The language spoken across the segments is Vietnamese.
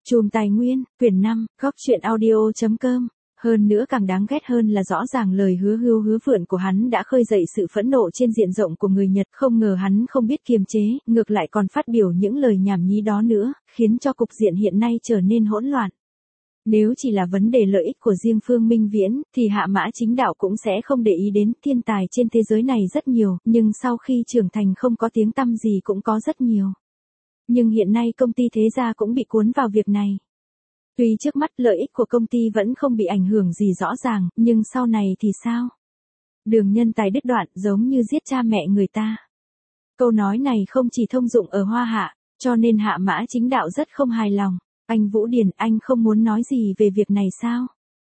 Chùm Tài Nguyên, quyển 5, góc truyện audio.com. Hơn nữa càng đáng ghét hơn là rõ ràng lời hứa hưu hứa vượn của hắn đã khơi dậy sự phẫn nộ trên diện rộng của người Nhật, không ngờ hắn không biết kiềm chế, ngược lại còn phát biểu những lời nhảm nhí đó nữa, khiến cho cục diện hiện nay trở nên hỗn loạn. Nếu chỉ là vấn đề lợi ích của riêng Phương Minh Viễn, thì Hạ Mã Chính Đạo cũng sẽ không để ý đến. Thiên tài trên thế giới này rất nhiều, nhưng sau khi trưởng thành không có tiếng tăm gì cũng có rất nhiều. Nhưng hiện nay công ty Thế Gia cũng bị cuốn vào việc này. Tuy trước mắt lợi ích của công ty vẫn không bị ảnh hưởng gì rõ ràng, nhưng sau này thì sao? Đường nhân tài đứt đoạn giống như giết cha mẹ người ta. Câu nói này không chỉ thông dụng ở Hoa Hạ, cho nên Hạ Mã Chính Đạo rất không hài lòng. Anh Vũ Điền, anh không muốn nói gì về việc này sao?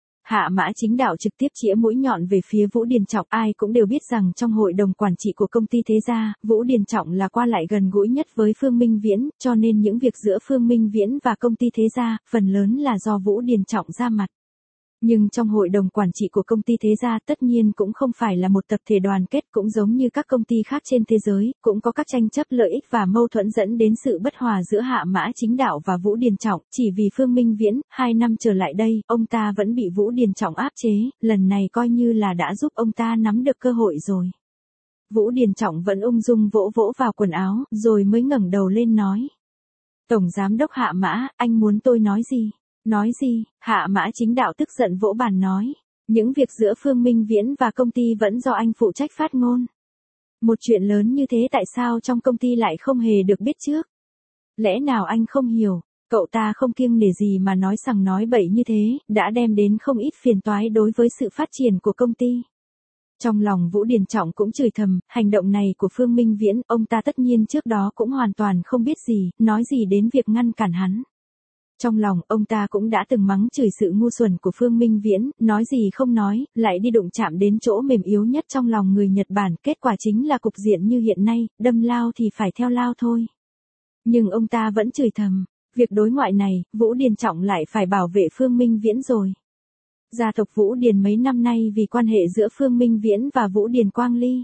Hạ Mã Chính Đạo trực tiếp chĩa mũi nhọn về phía Vũ Điền Trọng. Ai cũng đều biết rằng trong hội đồng quản trị của công ty Thế Gia, Vũ Điền Trọng là qua lại gần gũi nhất với Phương Minh Viễn, cho nên những việc giữa Phương Minh Viễn và công ty Thế Gia, phần lớn là do Vũ Điền Trọng ra mặt. Nhưng trong hội đồng quản trị của công ty Thế Gia tất nhiên cũng không phải là một tập thể đoàn kết, cũng giống như các công ty khác trên thế giới, cũng có các tranh chấp lợi ích và mâu thuẫn dẫn đến sự bất hòa giữa Hạ Mã Chính Đạo và Vũ Điền Trọng. Chỉ vì Phương Minh Viễn, 2 năm trở lại đây, ông ta vẫn bị Vũ Điền Trọng áp chế, lần này coi như là đã giúp ông ta nắm được cơ hội rồi. Vũ Điền Trọng vẫn ung dung vỗ vỗ vào quần áo, rồi mới ngẩng đầu lên nói. Tổng Giám đốc Hạ Mã, anh muốn tôi nói gì? Nói gì? Hạ Mã Chính Đạo tức giận vỗ bàn nói. Những việc giữa Phương Minh Viễn và công ty vẫn do anh phụ trách phát ngôn. Một chuyện lớn như thế tại sao trong công ty lại không hề được biết trước? Lẽ nào anh không hiểu? Cậu ta không kiêng nể gì mà nói sằng nói bậy như thế, đã đem đến không ít phiền toái đối với sự phát triển của công ty. Trong lòng Vũ Điền Trọng cũng chửi thầm, hành động này của Phương Minh Viễn, ông ta tất nhiên trước đó cũng hoàn toàn không biết gì, nói gì đến việc ngăn cản hắn. Trong lòng, ông ta cũng đã từng mắng chửi sự ngu xuẩn của Phương Minh Viễn, nói gì không nói, lại đi đụng chạm đến chỗ mềm yếu nhất trong lòng người Nhật Bản, kết quả chính là cục diện như hiện nay, đâm lao thì phải theo lao thôi. Nhưng ông ta vẫn chửi thầm, việc đối ngoại này, Vũ Điền Trọng lại phải bảo vệ Phương Minh Viễn rồi. Gia tộc Vũ Điền mấy năm nay vì quan hệ giữa Phương Minh Viễn và Vũ Điền Quang Ly.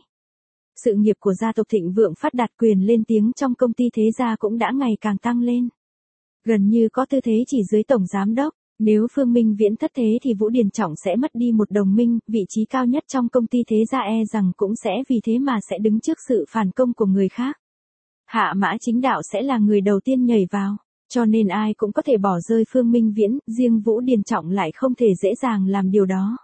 Sự nghiệp của gia tộc thịnh vượng phát đạt, quyền lên tiếng trong công ty Thế Gia cũng đã ngày càng tăng lên. Gần như có tư thế chỉ dưới tổng giám đốc, nếu Phương Minh Viễn thất thế thì Vũ Điền Trọng sẽ mất đi một đồng minh, vị trí cao nhất trong công ty Thế Gia rằng cũng sẽ vì thế mà sẽ đứng trước sự phản công của người khác. Hạ Mã Chính Đạo sẽ là người đầu tiên nhảy vào, cho nên ai cũng có thể bỏ rơi Phương Minh Viễn, riêng Vũ Điền Trọng lại không thể dễ dàng làm điều đó.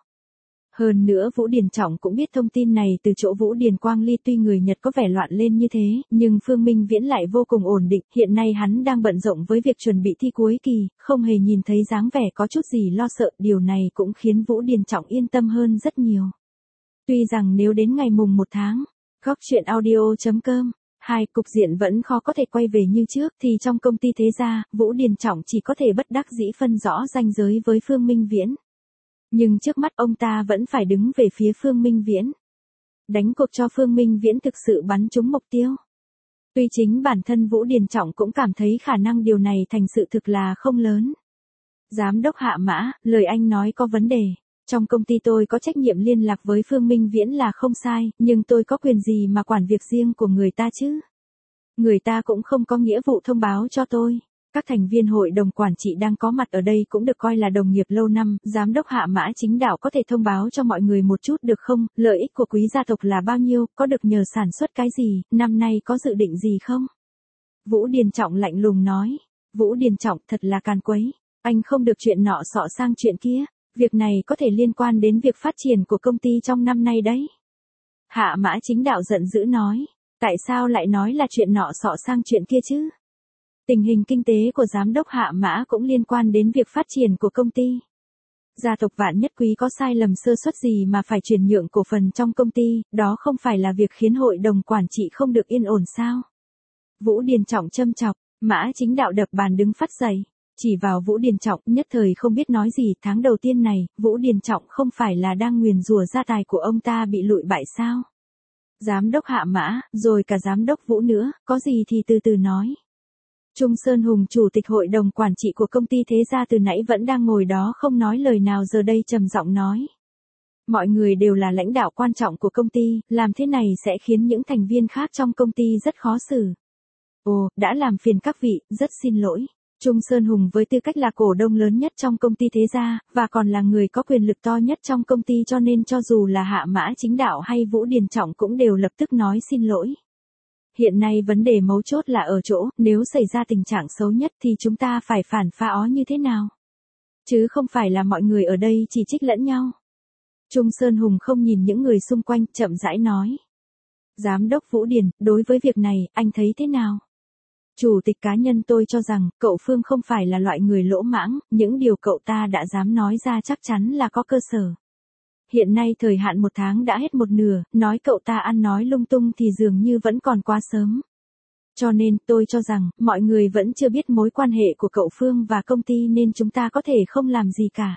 Hơn nữa Vũ Điền Trọng cũng biết thông tin này từ chỗ Vũ Điền Quang Ly. Tuy người Nhật có vẻ loạn lên như thế, nhưng Phương Minh Viễn lại vô cùng ổn định. Hiện nay hắn đang bận rộn với việc chuẩn bị thi cuối kỳ, không hề nhìn thấy dáng vẻ có chút gì lo sợ. Điều này cũng khiến Vũ Điền Trọng yên tâm hơn rất nhiều. Tuy rằng nếu đến ngày mùng 1 tháng, góc truyện audio.com, cục diện vẫn khó có thể quay về như trước, thì trong công ty Thế Gia, Vũ Điền Trọng chỉ có thể bất đắc dĩ phân rõ ranh giới với Phương Minh Viễn. Nhưng trước mắt ông ta vẫn phải đứng về phía Phương Minh Viễn. Đánh cuộc cho Phương Minh Viễn thực sự bắn trúng mục tiêu. Tuy chính bản thân Vũ Điền Trọng cũng cảm thấy khả năng điều này thành sự thực là không lớn. Giám đốc Hạ Mã, lời anh nói có vấn đề. Trong công ty tôi có trách nhiệm liên lạc với Phương Minh Viễn là không sai, nhưng tôi có quyền gì mà quản việc riêng của người ta chứ? Người ta cũng không có nghĩa vụ thông báo cho tôi. Các thành viên hội đồng quản trị đang có mặt ở đây cũng được coi là đồng nghiệp lâu năm, giám đốc Hạ Mã Chính Đạo có thể thông báo cho mọi người một chút được không? Lợi ích của quý gia tộc là bao nhiêu, có được nhờ sản xuất cái gì, năm nay có dự định gì không? Vũ Điền Trọng lạnh lùng nói. Vũ Điền Trọng thật là càn quấy, anh không được chuyện nọ xọ sang chuyện kia, việc này có thể liên quan đến việc phát triển của công ty trong năm nay đấy. Hạ Mã Chính Đạo giận dữ nói, tại sao lại nói là chuyện nọ xọ sang chuyện kia chứ? Tình hình kinh tế của giám đốc Hạ Mã cũng liên quan đến việc phát triển của công ty. Gia tộc Vạn Nhất Quý có sai lầm sơ suất gì mà phải chuyển nhượng cổ phần trong công ty, đó không phải là việc khiến hội đồng quản trị không được yên ổn sao? Vũ Điền Trọng châm chọc, Mã Chính Đạo đập bàn đứng phát dậy, chỉ vào Vũ Điền Trọng, nhất thời không biết nói gì. Tháng đầu tiên này, Vũ Điền Trọng không phải là đang nguyền rủa gia tài của ông ta bị lụi bại sao? Giám đốc Hạ Mã, rồi cả giám đốc Vũ nữa, có gì thì từ từ nói. Trung Sơn Hùng, chủ tịch hội đồng quản trị của công ty Thế Gia từ nãy vẫn đang ngồi đó không nói lời nào, giờ đây trầm giọng nói. Mọi người đều là lãnh đạo quan trọng của công ty, làm thế này sẽ khiến những thành viên khác trong công ty rất khó xử. Ồ, đã làm phiền các vị, rất xin lỗi. Trung Sơn Hùng với tư cách là cổ đông lớn nhất trong công ty Thế Gia, và còn là người có quyền lực to nhất trong công ty, cho nên cho dù là Hạ Mã Chính Đạo hay Vũ Điền Trọng cũng đều lập tức nói xin lỗi. Hiện nay vấn đề mấu chốt là ở chỗ, nếu xảy ra tình trạng xấu nhất thì chúng ta phải phản phá như thế nào? Chứ không phải là mọi người ở đây chỉ trích lẫn nhau. Trung Sơn Hùng không nhìn những người xung quanh, chậm rãi nói. Giám đốc Vũ Điền, đối với việc này, anh thấy thế nào? Chủ tịch cá nhân tôi cho rằng, cậu Phương không phải là loại người lỗ mãng, những điều cậu ta đã dám nói ra chắc chắn là có cơ sở. Hiện nay thời hạn 1 tháng đã hết một nửa, nói cậu ta ăn nói lung tung thì dường như vẫn còn quá sớm. Cho nên, tôi cho rằng, mọi người vẫn chưa biết mối quan hệ của cậu Phương và công ty nên chúng ta có thể không làm gì cả.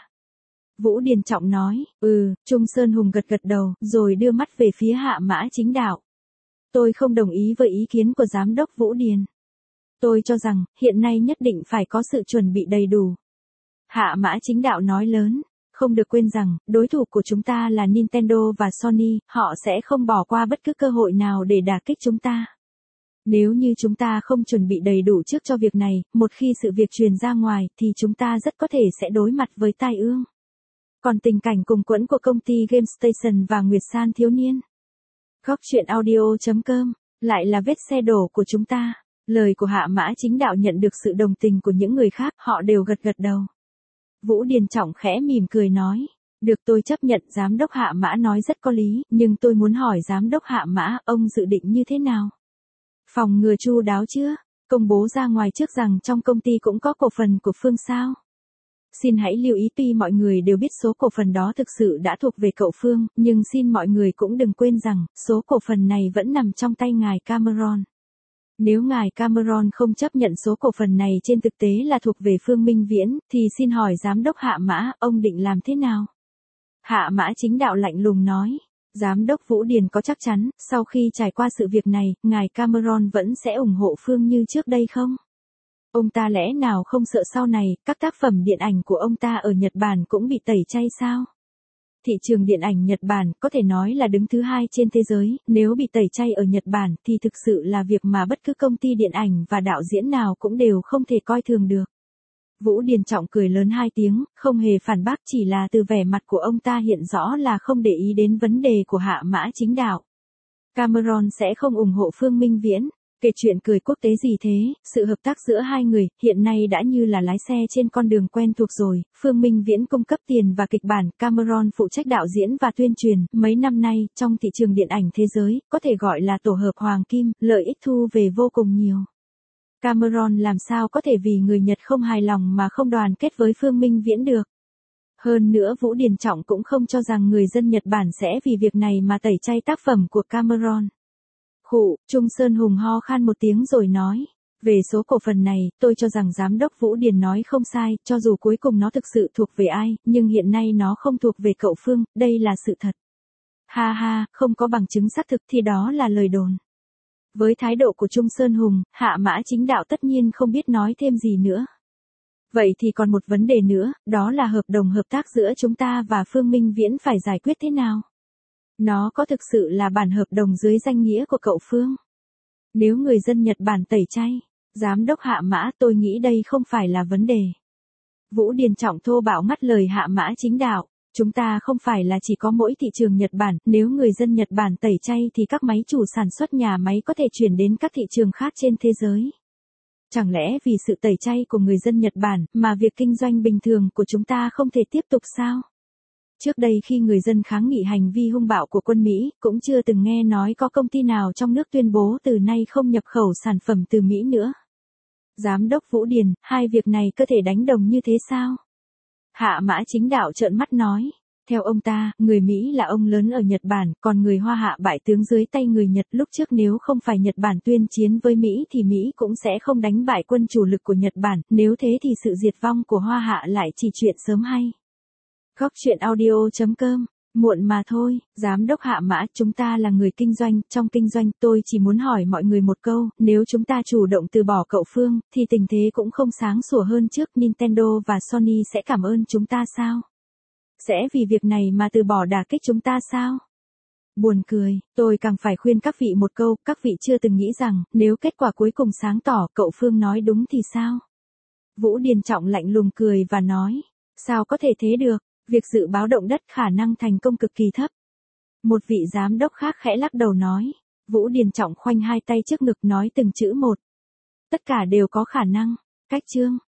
Vũ Điền Trọng nói, Trung Sơn Hùng gật gật đầu, rồi đưa mắt về phía Hạ Mã Chính Đạo. Tôi không đồng ý với ý kiến của Giám đốc Vũ Điền. Tôi cho rằng, hiện nay nhất định phải có sự chuẩn bị đầy đủ. Hạ Mã Chính Đạo nói lớn, không được quên rằng, đối thủ của chúng ta là Nintendo và Sony, họ sẽ không bỏ qua bất cứ cơ hội nào để đả kích chúng ta. Nếu như chúng ta không chuẩn bị đầy đủ trước cho việc này, một khi sự việc truyền ra ngoài thì chúng ta rất có thể sẽ đối mặt với tai ương. Còn tình cảnh cùng quẫn của công ty Game Station và Nguyệt San thiếu niên. Góc truyện audio.com, lại là vết xe đổ của chúng ta. Lời của Hạ Mã Chính Đạo nhận được sự đồng tình của những người khác, họ đều gật gật đầu. Vũ Điền Trọng khẽ mỉm cười nói, được, tôi chấp nhận Giám đốc Hạ Mã nói rất có lý, nhưng tôi muốn hỏi Giám đốc Hạ Mã, ông dự định như thế nào? Phòng ngừa chu đáo chưa? Công bố ra ngoài trước rằng trong công ty cũng có cổ phần của Phương sao? Xin hãy lưu ý, tuy mọi người đều biết số cổ phần đó thực sự đã thuộc về cậu Phương, nhưng xin mọi người cũng đừng quên rằng, số cổ phần này vẫn nằm trong tay ngài Cameron. Nếu ngài Cameron không chấp nhận số cổ phần này trên thực tế là thuộc về Phương Minh Viễn, thì xin hỏi Giám đốc Hạ Mã, ông định làm thế nào? Hạ Mã Chính Đạo lạnh lùng nói. Giám đốc Vũ Điền có chắc chắn, sau khi trải qua sự việc này, ngài Cameron vẫn sẽ ủng hộ Phương như trước đây không? Ông ta lẽ nào không sợ sau này, các tác phẩm điện ảnh của ông ta ở Nhật Bản cũng bị tẩy chay sao? Thị trường điện ảnh Nhật Bản có thể nói là đứng thứ 2 trên thế giới, nếu bị tẩy chay ở Nhật Bản thì thực sự là việc mà bất cứ công ty điện ảnh và đạo diễn nào cũng đều không thể coi thường được. Vũ Điền Trọng cười lớn 2 tiếng, không hề phản bác, chỉ là từ vẻ mặt của ông ta hiện rõ là không để ý đến vấn đề của Hạ Mã Chính Đạo. Cameron sẽ không ủng hộ Phương Minh Viễn. Kể chuyện cười quốc tế gì thế, sự hợp tác giữa hai người, hiện nay đã như là lái xe trên con đường quen thuộc rồi. Phương Minh Viễn cung cấp tiền và kịch bản, Cameron phụ trách đạo diễn và tuyên truyền. Mấy năm nay, trong thị trường điện ảnh thế giới, có thể gọi là tổ hợp hoàng kim, lợi ích thu về vô cùng nhiều. Cameron làm sao có thể vì người Nhật không hài lòng mà không đoàn kết với Phương Minh Viễn được. Hơn nữa Vũ Điền Trọng cũng không cho rằng người dân Nhật Bản sẽ vì việc này mà tẩy chay tác phẩm của Cameron. Trung Sơn Hùng ho khan một tiếng rồi nói, về số cổ phần này, tôi cho rằng Giám đốc Vũ Điền nói không sai, cho dù cuối cùng nó thực sự thuộc về ai, nhưng hiện nay nó không thuộc về cậu Phương, đây là sự thật. Ha ha, không có bằng chứng xác thực thì đó là lời đồn. Với thái độ của Trung Sơn Hùng, Hạ Mã Chính Đạo tất nhiên không biết nói thêm gì nữa. Vậy thì còn một vấn đề nữa, đó là hợp đồng hợp tác giữa chúng ta và Phương Minh Viễn phải giải quyết thế nào? Nó có thực sự là bản hợp đồng dưới danh nghĩa của cậu Phương? Nếu người dân Nhật Bản tẩy chay, Giám đốc Hạ Mã, tôi nghĩ đây không phải là vấn đề. Vũ Điền Trọng thô bạo ngắt lời Hạ Mã Chính Đạo. Chúng ta không phải là chỉ có mỗi thị trường Nhật Bản, nếu người dân Nhật Bản tẩy chay thì các máy chủ sản xuất nhà máy có thể chuyển đến các thị trường khác trên thế giới. Chẳng lẽ vì sự tẩy chay của người dân Nhật Bản mà việc kinh doanh bình thường của chúng ta không thể tiếp tục sao? Trước đây khi người dân kháng nghị hành vi hung bạo của quân Mỹ, cũng chưa từng nghe nói có công ty nào trong nước tuyên bố từ nay không nhập khẩu sản phẩm từ Mỹ nữa. Giám đốc Vũ Điền, hai việc này có thể đánh đồng như thế sao? Hạ Mã Chính Đạo trợn mắt nói. Theo ông ta, người Mỹ là ông lớn ở Nhật Bản, còn người Hoa hạ bại tướng dưới tay người Nhật. Lúc trước nếu không phải Nhật Bản tuyên chiến với Mỹ thì Mỹ cũng sẽ không đánh bại quân chủ lực của Nhật Bản, nếu thế thì sự diệt vong của Hoa hạ lại chỉ chuyện sớm hay. Góc truyện audio.com, muộn mà thôi. Giám đốc Hạ Mã, chúng ta là người kinh doanh, trong kinh doanh tôi chỉ muốn hỏi mọi người một câu, nếu chúng ta chủ động từ bỏ cậu Phương, thì tình thế cũng không sáng sủa hơn trước. Nintendo và Sony sẽ cảm ơn chúng ta sao? Sẽ vì việc này mà từ bỏ đả kích chúng ta sao? Buồn cười, tôi càng phải khuyên các vị một câu, các vị chưa từng nghĩ rằng, nếu kết quả cuối cùng sáng tỏ, cậu Phương nói đúng thì sao? Vũ Điền Trọng lạnh lùng cười và nói, sao có thể thế được, việc dự báo động đất khả năng thành công cực kỳ thấp. Một vị giám đốc khác khẽ lắc đầu nói, Vũ Điền Trọng khoanh hai tay trước ngực nói từng chữ một. Tất cả đều có khả năng, cách chương.